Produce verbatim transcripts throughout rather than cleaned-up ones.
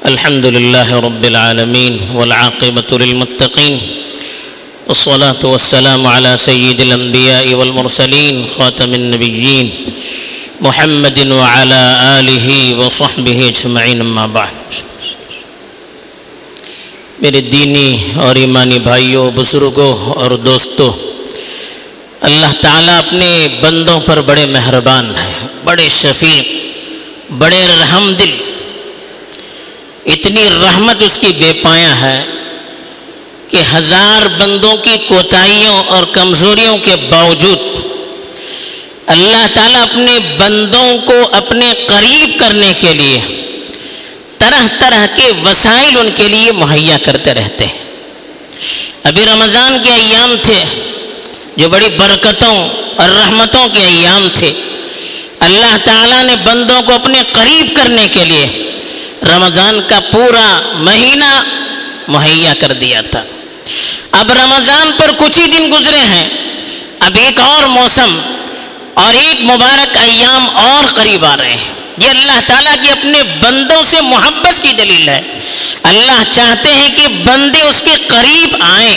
الحمد لله رب العالمين والعاقبة للمتقين والصلاة والسلام على سيد الأنبياء والمرسلين خاتم النبيين محمد وعلى آله وصحبه اجمعین اما بعد۔ میرے دینی اور ایمانی بھائیوں، بزرگوں اور دوستوں، اللہ تعالیٰ اپنے بندوں پر بڑے مہربان ہیں، بڑے شفیق، بڑے رحم دل۔ اتنی رحمت اس کی بے پایاں ہے کہ ہزار بندوں کی کوتاہیوں اور کمزوریوں کے باوجود اللہ تعالیٰ اپنے بندوں کو اپنے قریب کرنے کے لیے طرح طرح کے وسائل ان کے لیے مہیا کرتے رہتے ہیں۔ ابھی رمضان کے ایام تھے جو بڑی برکتوں اور رحمتوں کے ایام تھے۔ اللہ تعالیٰ نے بندوں کو اپنے قریب کرنے کے لیے رمضان کا پورا مہینہ مہیا کر دیا تھا۔ اب رمضان پر کچھ ہی دن گزرے ہیں، اب ایک اور موسم اور ایک مبارک ایام اور قریب آ رہے ہیں۔ یہ اللہ تعالیٰ کی اپنے بندوں سے محبت کی دلیل ہے۔ اللہ چاہتے ہیں کہ بندے اس کے قریب آئیں،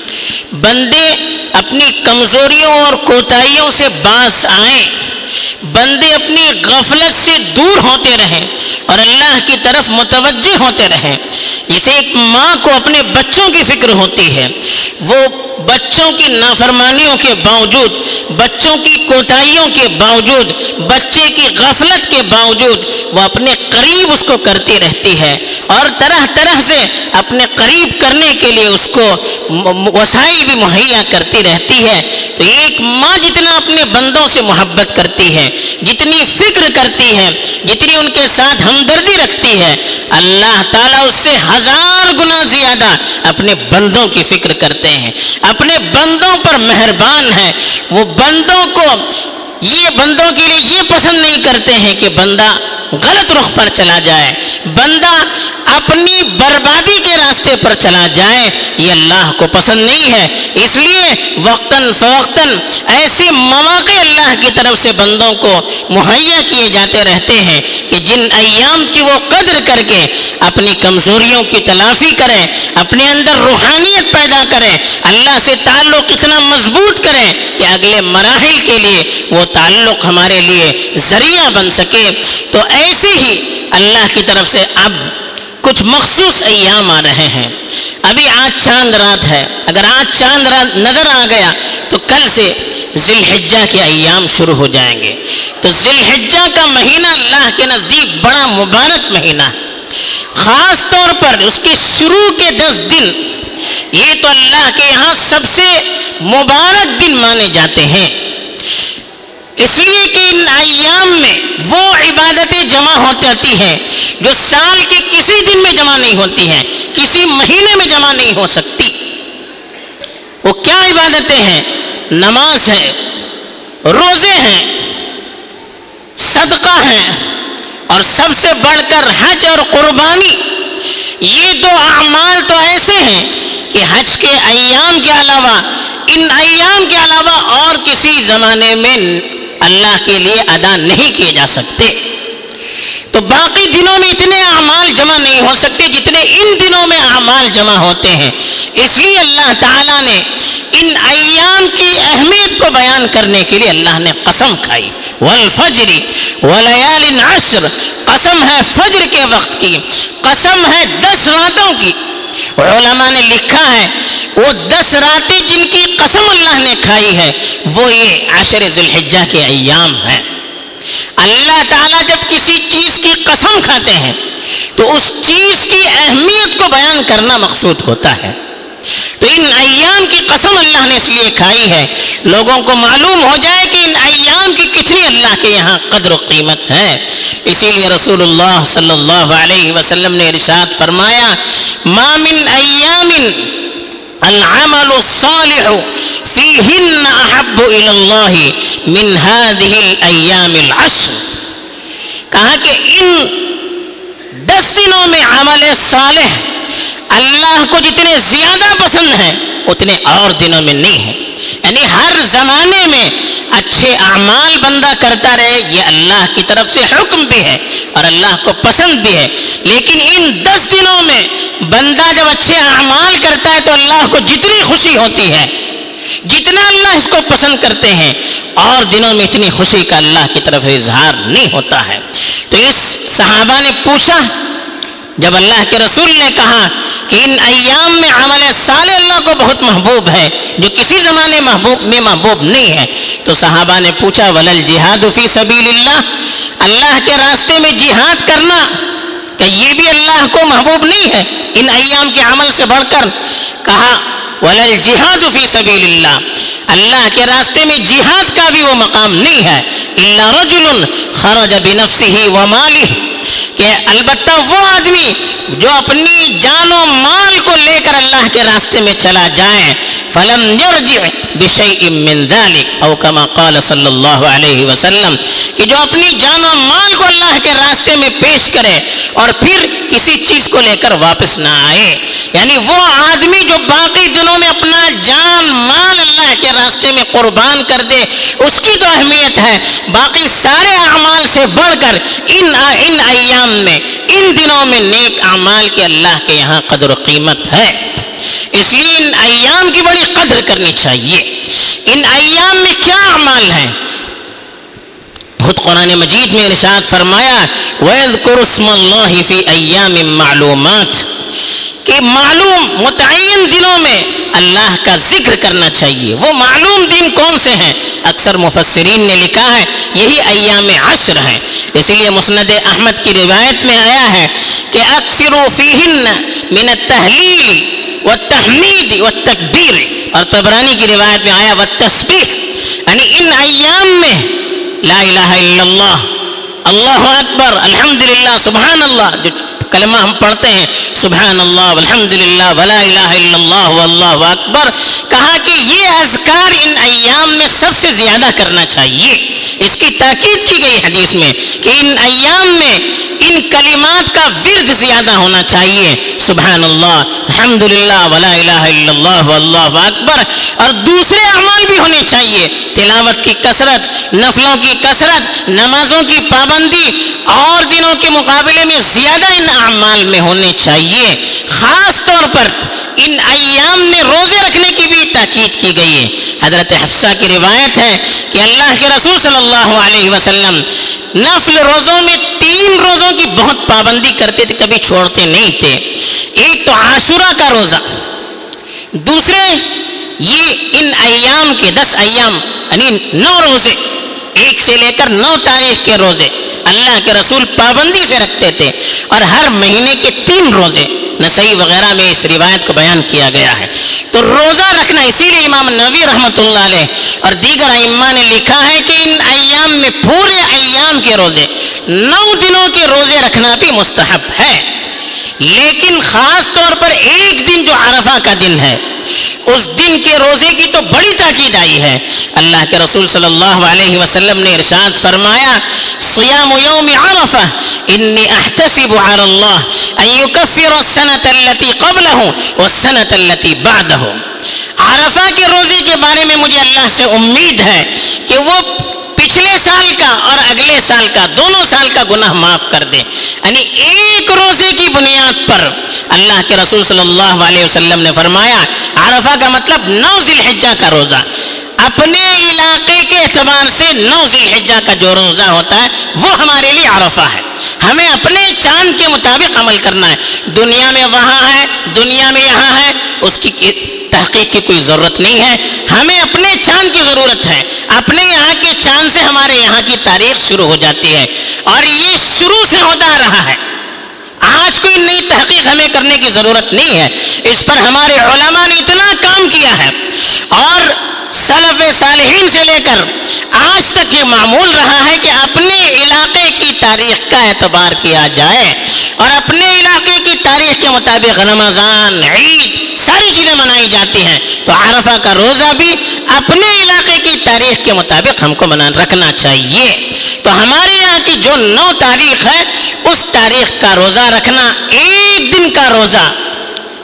بندے اپنی کمزوریوں اور کوتاہیوں سے باز آئیں، بندے اپنی غفلت سے دور ہوتے رہیں اور اللہ کی طرف متوجہ ہوتے رہیں۔ جسے ایک ماں کو اپنے بچوں کی فکر ہوتی ہے، وہ بچوں کی نافرمانیوں کے باوجود، بچوں کی کوتاہیوں کے باوجود، بچے کی غفلت کے باوجود وہ اپنے قریب اس کو کرتی رہتی ہے اور طرح طرح سے اپنے قریب کرنے کے لیے اس کو وسائل بھی مہیا کرتی رہتی ہے۔ تو ایک ماں جتنا اپنے بندوں سے محبت کرتی ہے، جتنی فکر کرتی ہے، جتنی ان کے ساتھ ہمدردی رکھتی ہے، اللہ تعالیٰ اس سے ہزار گنا زیادہ اپنے بندوں کی فکر کرتے ہیں، اپنے بندوں پر مہربان ہے۔ وہ بندوں کو یہ بندوں کے لیے یہ پسند نہیں کرتے ہیں کہ بندہ غلط رخ پر چلا جائے، بندہ اپنی بربادی کے راستے پر چلا جائے، یہ اللہ کو پسند نہیں ہے۔ اس لیے وقتاً فوقتاً ایسے مواقع اللہ کی طرف سے بندوں کو مہیا کیے جاتے رہتے ہیں کہ جن ایام کی وہ قدر کر کے اپنی کمزوریوں کی تلافی کریں، اپنے اندر روحانیت پیدا کریں، اللہ سے تعلق اتنا مضبوط کریں کہ اگلے مراحل کے لیے وہ تعلق ہمارے لیے ذریعہ بن سکے۔ تو ایسے ہی اللہ کی طرف سے اب کچھ مخصوص ایام آ رہے ہیں۔ ابھی آج چاند رات ہے، اگر آج چاند رات نظر آ گیا تو کل سے ذی الحجہ کے ایام شروع ہو جائیں گے۔ تو ذی الحجہ کا مہینہ اللہ کے نزدیک بڑا مبارک مہینہ ہے، خاص طور پر اس کے شروع کے دس دن یہ تو اللہ کے یہاں سب سے مبارک دن مانے جاتے ہیں، اس لیے کہ ان ایام میں وہ عبادتیں جمع ہوتی ہیں جو سال کے کسی دن میں جمع نہیں ہوتی ہیں، کسی مہینے میں جمع نہیں ہو سکتی۔ وہ کیا عبادتیں ہیں؟ نماز ہے، روزے ہیں، صدقہ ہیں، اور سب سے بڑھ کر حج اور قربانی۔ یہ دو اعمال تو ایسے ہیں کہ حج کے ایام کے علاوہ، ان ایام کے علاوہ اور کسی زمانے میں اللہ کے لیے ادا نہیں کیے جا سکتے۔ تو باقی دنوں میں اتنے اعمال جمع نہیں ہو سکتے جتنے ان دنوں میں اعمال جمع ہوتے ہیں۔ اس لیے اللہ تعالیٰ نے ان ایام کی اہمیت کو بیان کرنے کے لیے اللہ نے قسم کھائی، والفجر ولیال عشر، قسم ہے فجر کے وقت کی، قسم ہے دس راتوں کی۔ علماء نے لکھا ہے وہ دس راتیں جن کی قسم اللہ نے کھائی ہے وہ یہ عشر ذی الحجہ کے ایام ہیں۔ اللہ تعالیٰ جب کسی چیز کی قسم کھاتے ہیں تو اس چیز کی اہمیت کو بیان کرنا مقصود ہوتا ہے۔ تو ان ایام کی قسم اللہ نے اس لیے کھائی ہے لوگوں کو معلوم ہو جائے کہ ان ایام کی کتنی اللہ کے یہاں قدر و قیمت ہے۔ اسی لیے رسول اللہ صلی اللہ علیہ وسلم نے ارشاد فرمایا، ما من ایام العمل الصالح فیہن احب الی اللہ من هذه الایام العشر۔ کہا کہ ان دس دنوں میں عمل صالح اللہ کو جتنے زیادہ پسند ہیں اتنے اور دنوں میں نہیں ہیں۔ یعنی ہر زمانے میں اچھے اعمال بندہ کرتا رہے، یہ اللہ کی طرف سے حکم بھی ہے اور اللہ کو پسند بھی ہے، لیکن ان دس دنوں میں بندہ جب اچھے اعمال کرتا ہے تو اللہ کو جتنی خوشی ہوتی ہے، جتنا اللہ اس کو پسند کرتے ہیں، اور دنوں میں اتنی خوشی کا اللہ کی طرف اظہار نہیں ہوتا ہے۔ تو اس صحابہ نے پوچھا، جب اللہ کے رسول نے کہا کہ ان ایام میں عمل صالح اللہ کو بہت محبوب ہے جو کسی زمانے محبوب میں محبوب نہیں ہے، تو صحابہ نے پوچھا ولل جہاد فی سبیل اللہ، اللہ کے راستے میں جہاد کرنا کہ یہ بھی اللہ کو محبوب نہیں ہے ان ایام کے عمل سے بڑھ کر؟ کہا ولل جہاد فی سبیل اللہ، اللہ کے راستے میں جہاد کا بھی وہ مقام نہیں ہے، الا رجل خرج بنفسه ومالہ، کہ البتہ وہ آدمی جو اپنی جان و مال کو لے کر اللہ کے راستے میں چلا جائے، فلم یرجع بشیء من ذلک او کما قال صلی اللہ علیہ وسلم، کہ جو اپنی جان و مال کو اللہ کے راستے میں پیش کرے اور پھر کسی چیز کو لے کر واپس نہ آئے، یعنی وہ آدمی جو باقی دنوں میں اپنا جان مال اللہ کے راستے میں قربان کر دے، اس کی تو اہمیت ہے، باقی سارے اعمال سے بڑھ کر ان ان ایام میں، ان دنوں میں نیک اعمال کے اللہ کے یہاں قدر و قیمت ہے، اس لیے ان ایام کی بڑی قدر کرنی چاہیے۔ ان ایام میں کیا اعمال ہیں؟ خود قرآن مجید میں ارشاد فرمایا وَيَذْكُرُ اسْمَ اللَّهِ فِي أَيَّامٍ مَعْلُومَاتٍ، کہ معلوم متعین دنوں میں اللہ کا ذکر کرنا چاہیے۔ وہ معلوم دن کون سے ہیں؟ اکثر مفسرین نے لکھا ہے یہی ایام عشر ہیں، اسی لیے مسند احمد کی روایت میں آیا ہے کہ اکثروا فیہن من التحلیل والتحمید والتکبیر، اور طبرانی کی روایت میں آیا والتسبیح، یعنی ان ایام میں لا الہ الا اللہ، اللہ اکبر، الحمدللہ، سبحان اللہ، جو کلمہ ہم پڑھتے ہیں سبحان اللہ والحمدللہ ولا الہ الا اللہ واللہ اکبر، کہا کہ یہ اذکار ان ایام میں سب سے زیادہ کرنا چاہیے۔ اس کی تاکید کی گئی حدیث میں کہ ان ایام میں ان کلمات کا ورد زیادہ ہونا چاہیے، سبحان اللہ، الحمدللہ ولا الہ الا اللہ واللہ اکبر، اور دوسرے اعمال بھی ہونے چاہیے، تلاوت کی کثرت، نفلوں کی کثرت، نمازوں کی پابندی اور دنوں کے مقابلے میں زیادہ ان اعمال میں ہونے چاہیے۔ خاص طور پر ان ایام میں روزے رکھنے کی بھی تاکید کی گئی ہے۔ حضرت حفصہ کی روایت ہے کہ اللہ کے رسول صلی اللہ علیہ وسلم نفل روزوں میں تین روزوں کی بہت پابندی کرتے تھے، کبھی چھوڑتے نہیں تھے۔ ایک تو عاشورہ کا روزہ، دوسرے یہ ان ایام کے دس ایام یعنی نو روزے، ایک سے لے کر نو تاریخ کے روزے اللہ کے رسول پابندی سے رکھتے تھے، اور ہر مہینے کے تین روزے، نسائی وغیرہ میں اس روایت کو بیان کیا گیا ہے۔ تو روزہ رکھنا، اسی لیے امام نووی رحمۃ اللہ علیہ اور دیگر ائمہ نے لکھا ہے کہ ان ایام میں پورے ایام کے روزے، نو دنوں کے روزے رکھنا بھی مستحب ہے، لیکن خاص طور پر ایک دن جو عرفہ کا دن ہے، اس دن کے روزے کی تو بڑی تاکید آئی ہے۔ اللہ کے رسول صلی اللہ علیہ وسلم نے ارشاد فرمایا صیام یوم عرفہ انی احتسب علی اللہ ان یکفر السنۃ التي قبلہ والسنۃ التي بعدہ، عرفہ کے روزے کے بارے میں مجھے اللہ سے امید ہے کہ وہ پچھلے سال کا اور اگلے سال کا، دونوں سال کا گناہ معاف کر دے۔ یعنی ایک روزے کی بنیاد پر اللہ کے رسول صلی اللہ علیہ وسلم نے فرمایا، عرفہ کا مطلب نو ذی الحجہ کا روزہ، اپنے علاقے کے اعتبار سے نو ذی الحجہ کا جو روزہ ہوتا ہے وہ ہمارے لیے عرفہ ہے، ہمیں اپنے چاند کے مطابق عمل کرنا ہے، دنیا میں وہاں ہے، دنیا میں یہاں ہے، اس کی تحقیق کی کوئی ضرورت نہیں ہے، ہمیں اپنے چاند کی ضرورت ہے، اپنے یہاں کے چاند سے ہمارے یہاں کی تاریخ شروع ہو جاتی ہے، اور یہ شروع سے ہوتا رہا ہے، آج کوئی نئی تحقیق ہمیں کرنے کی ضرورت نہیں ہے، اس پر ہمارے علماء نے اتنا کام کیا ہے، اور سلف صالحین سے لے کر آج تک یہ معمول رہا ہے کہ اپنے علاقے کی تاریخ کا اعتبار کیا جائے، اور اپنے علاقے کی تاریخ کے مطابق رمضان، عید، ساری چیزیں منائی جاتی ہیں، تو عرفہ کا روزہ بھی اپنے علاقے کی تاریخ کے مطابق ہم کو رکھنا چاہیے۔ تو ہمارے یہاں کی جو نو تاریخ ہے اس تاریخ کا روزہ رکھنا، ایک دن کا روزہ، دو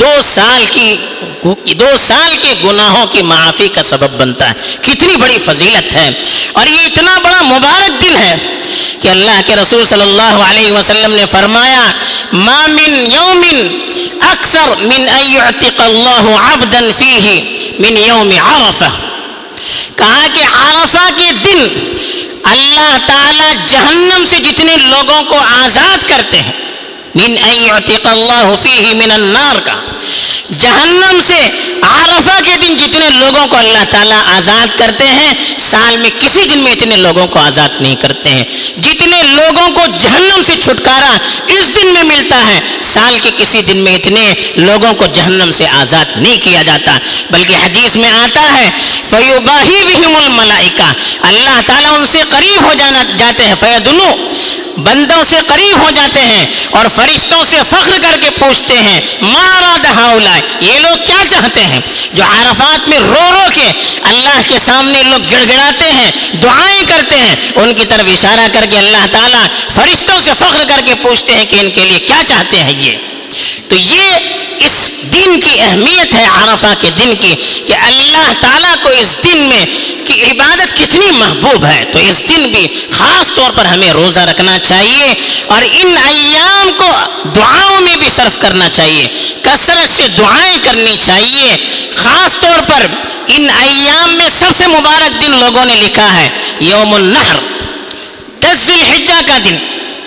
دو سال کی دو سال کے گناہوں کی معافی کا سبب بنتا ہے. کتنی بڑی فضیلت ہے. اور یہ اتنا بڑا مبارک دن ہے کہ اللہ کے رسول صلی اللہ علیہ وسلم نے فرمایا ما من یوم اکثر من ان یعتق اللہ عبدا فیہ من یوم عرفہ. کہا کہ عرفہ کے دن اللہ تعالی جہنم سے جتنے لوگوں کو آزاد کرتے ہیں, من ان یعتق اللہ فیہ من النار کا, جہنم سے عرفہ کے دن جتنے لوگوں کو اللہ تعالیٰ آزاد کرتے ہیں, سال میں کسی دن میں اتنے لوگوں کو آزاد نہیں کرتے ہیں. جتنے لوگوں کو جہنم سے چھٹکارا اس دن میں ملتا ہے, سال کے کسی دن میں اتنے لوگوں کو جہنم سے آزاد نہیں کیا جاتا. بلکہ حدیث میں آتا ہے فَيُبَاهِي بِهِمُ الْمَلَائِكَةُ, اللہ تعالیٰ ان سے قریب ہو جانا جاتے ہیں, فَيَدْنُو, بندوں سے قریب ہو جاتے ہیں اور فرشتوں سے فخر کر کے پوچھتے ہیں مَا أَرَادَ هَؤُلَاءِ, یہ لوگ کیا چاہتے ہیں جو عرفات میں رو رو کے اللہ کے سامنے لوگ گڑ گڑاتے ہیں, دعائیں کرتے ہیں, ان کی طرف اشارہ کر کے اللہ تعالیٰ فرشتوں سے فخر کر کے پوچھتے ہیں کہ ان کے لیے کیا چاہتے ہیں یہ. تو یہ اس دن کی اہمیت ہے, عرفہ کے دن کی, کہ اللہ تعالیٰ کو اس دن میں کی عبادت کتنی محبوب ہے. تو اس دن بھی خاص طور پر ہمیں روزہ رکھنا چاہیے اور ان ایام کو دعاؤں میں بھی صرف کرنا چاہیے, کثرت سے دعائیں کرنی چاہیے. خاص طور پر ان ایام میں سب سے مبارک دن لوگوں نے لکھا ہے یوم النحر, دس ذی الحجہ کا دن,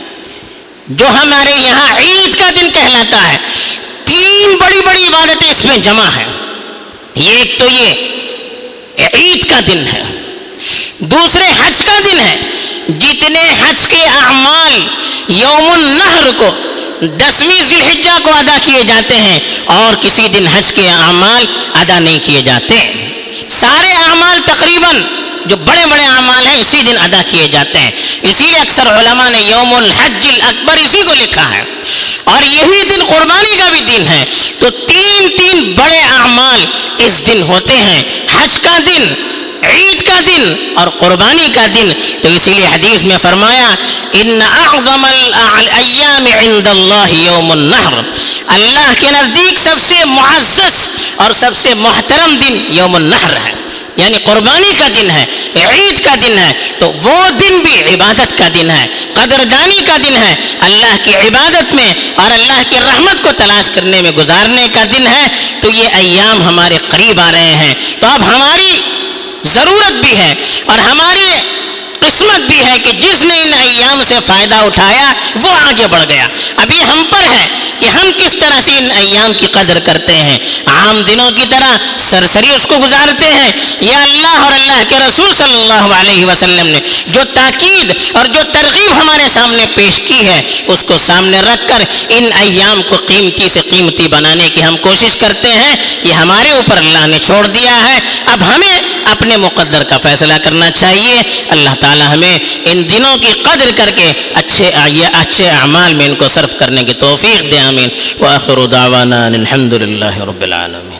جو ہمارے یہاں عید کا دن کہلاتا ہے. تین بڑی بڑی عبادتیں اس میں جمع ہیں. ایک تو یہ عید کا دن ہے, دوسرے حج کا دن ہے. جتنے حج کے اعمال یوم النحر کو دسویں ذی الحجہ کو ادا کیے جاتے ہیں اور کسی دن حج کے اعمال ادا نہیں کیے جاتے. سارے اعمال تقریباً جو بڑے بڑے اعمال ہیں اسی دن ادا کیے جاتے ہیں. اسی لیے اکثر علماء نے یوم الحج الاکبر اسی کو لکھا ہے. اور یہی دن قربانی کا بھی دن ہے. تو تین تین بڑے اعمال اس دن ہوتے ہیں, حج کا دن, عید کا دن اور قربانی کا دن. تو اسی لیے حدیث میں فرمایا ان اعظم الایام عند اللہ یوم النحر, اللہ کے نزدیک سب سے معزز اور سب سے محترم دن یوم النحر ہے, یعنی قربانی کا دن ہے, عید کا دن ہے. تو وہ دن بھی عبادت کا دن ہے, قدردانی کا دن ہے, اللہ کی عبادت میں اور اللہ کی رحمت کو تلاش کرنے میں گزارنے کا دن ہے. تو یہ ایام ہمارے قریب آ رہے ہیں. تو اب ہماری ضرورت بھی ہے اور ہماری قسمت بھی ہے کہ جس نے ان ایام سے فائدہ اٹھایا وہ آگے بڑھ گیا. ابھی ہم پر ہے کہ ہم کس طرح سے ان ایام کی قدر کرتے ہیں. عام دنوں کی طرح سرسری اس کو گزارتے ہیں یا اللہ اور اللہ کے رسول صلی اللہ علیہ وسلم نے جو تاکید اور جو ترغیب ہمارے سامنے پیش کی ہے اس کو سامنے رکھ کر ان ایام کو قیمتی سے قیمتی بنانے کی ہم کوشش کرتے ہیں. یہ ہمارے اوپر اللہ نے چھوڑ دیا ہے. اب ہمیں اپنے مقدر کا فیصلہ کرنا چاہیے. اللہ تعالی ہمیں ان دنوں کی قدر کر کے اچھے اچھے اعمال میں ان کو صرف کرنے کی توفیق دے. آمین. وآخر دعوانا الحمد للہ رب العالمین.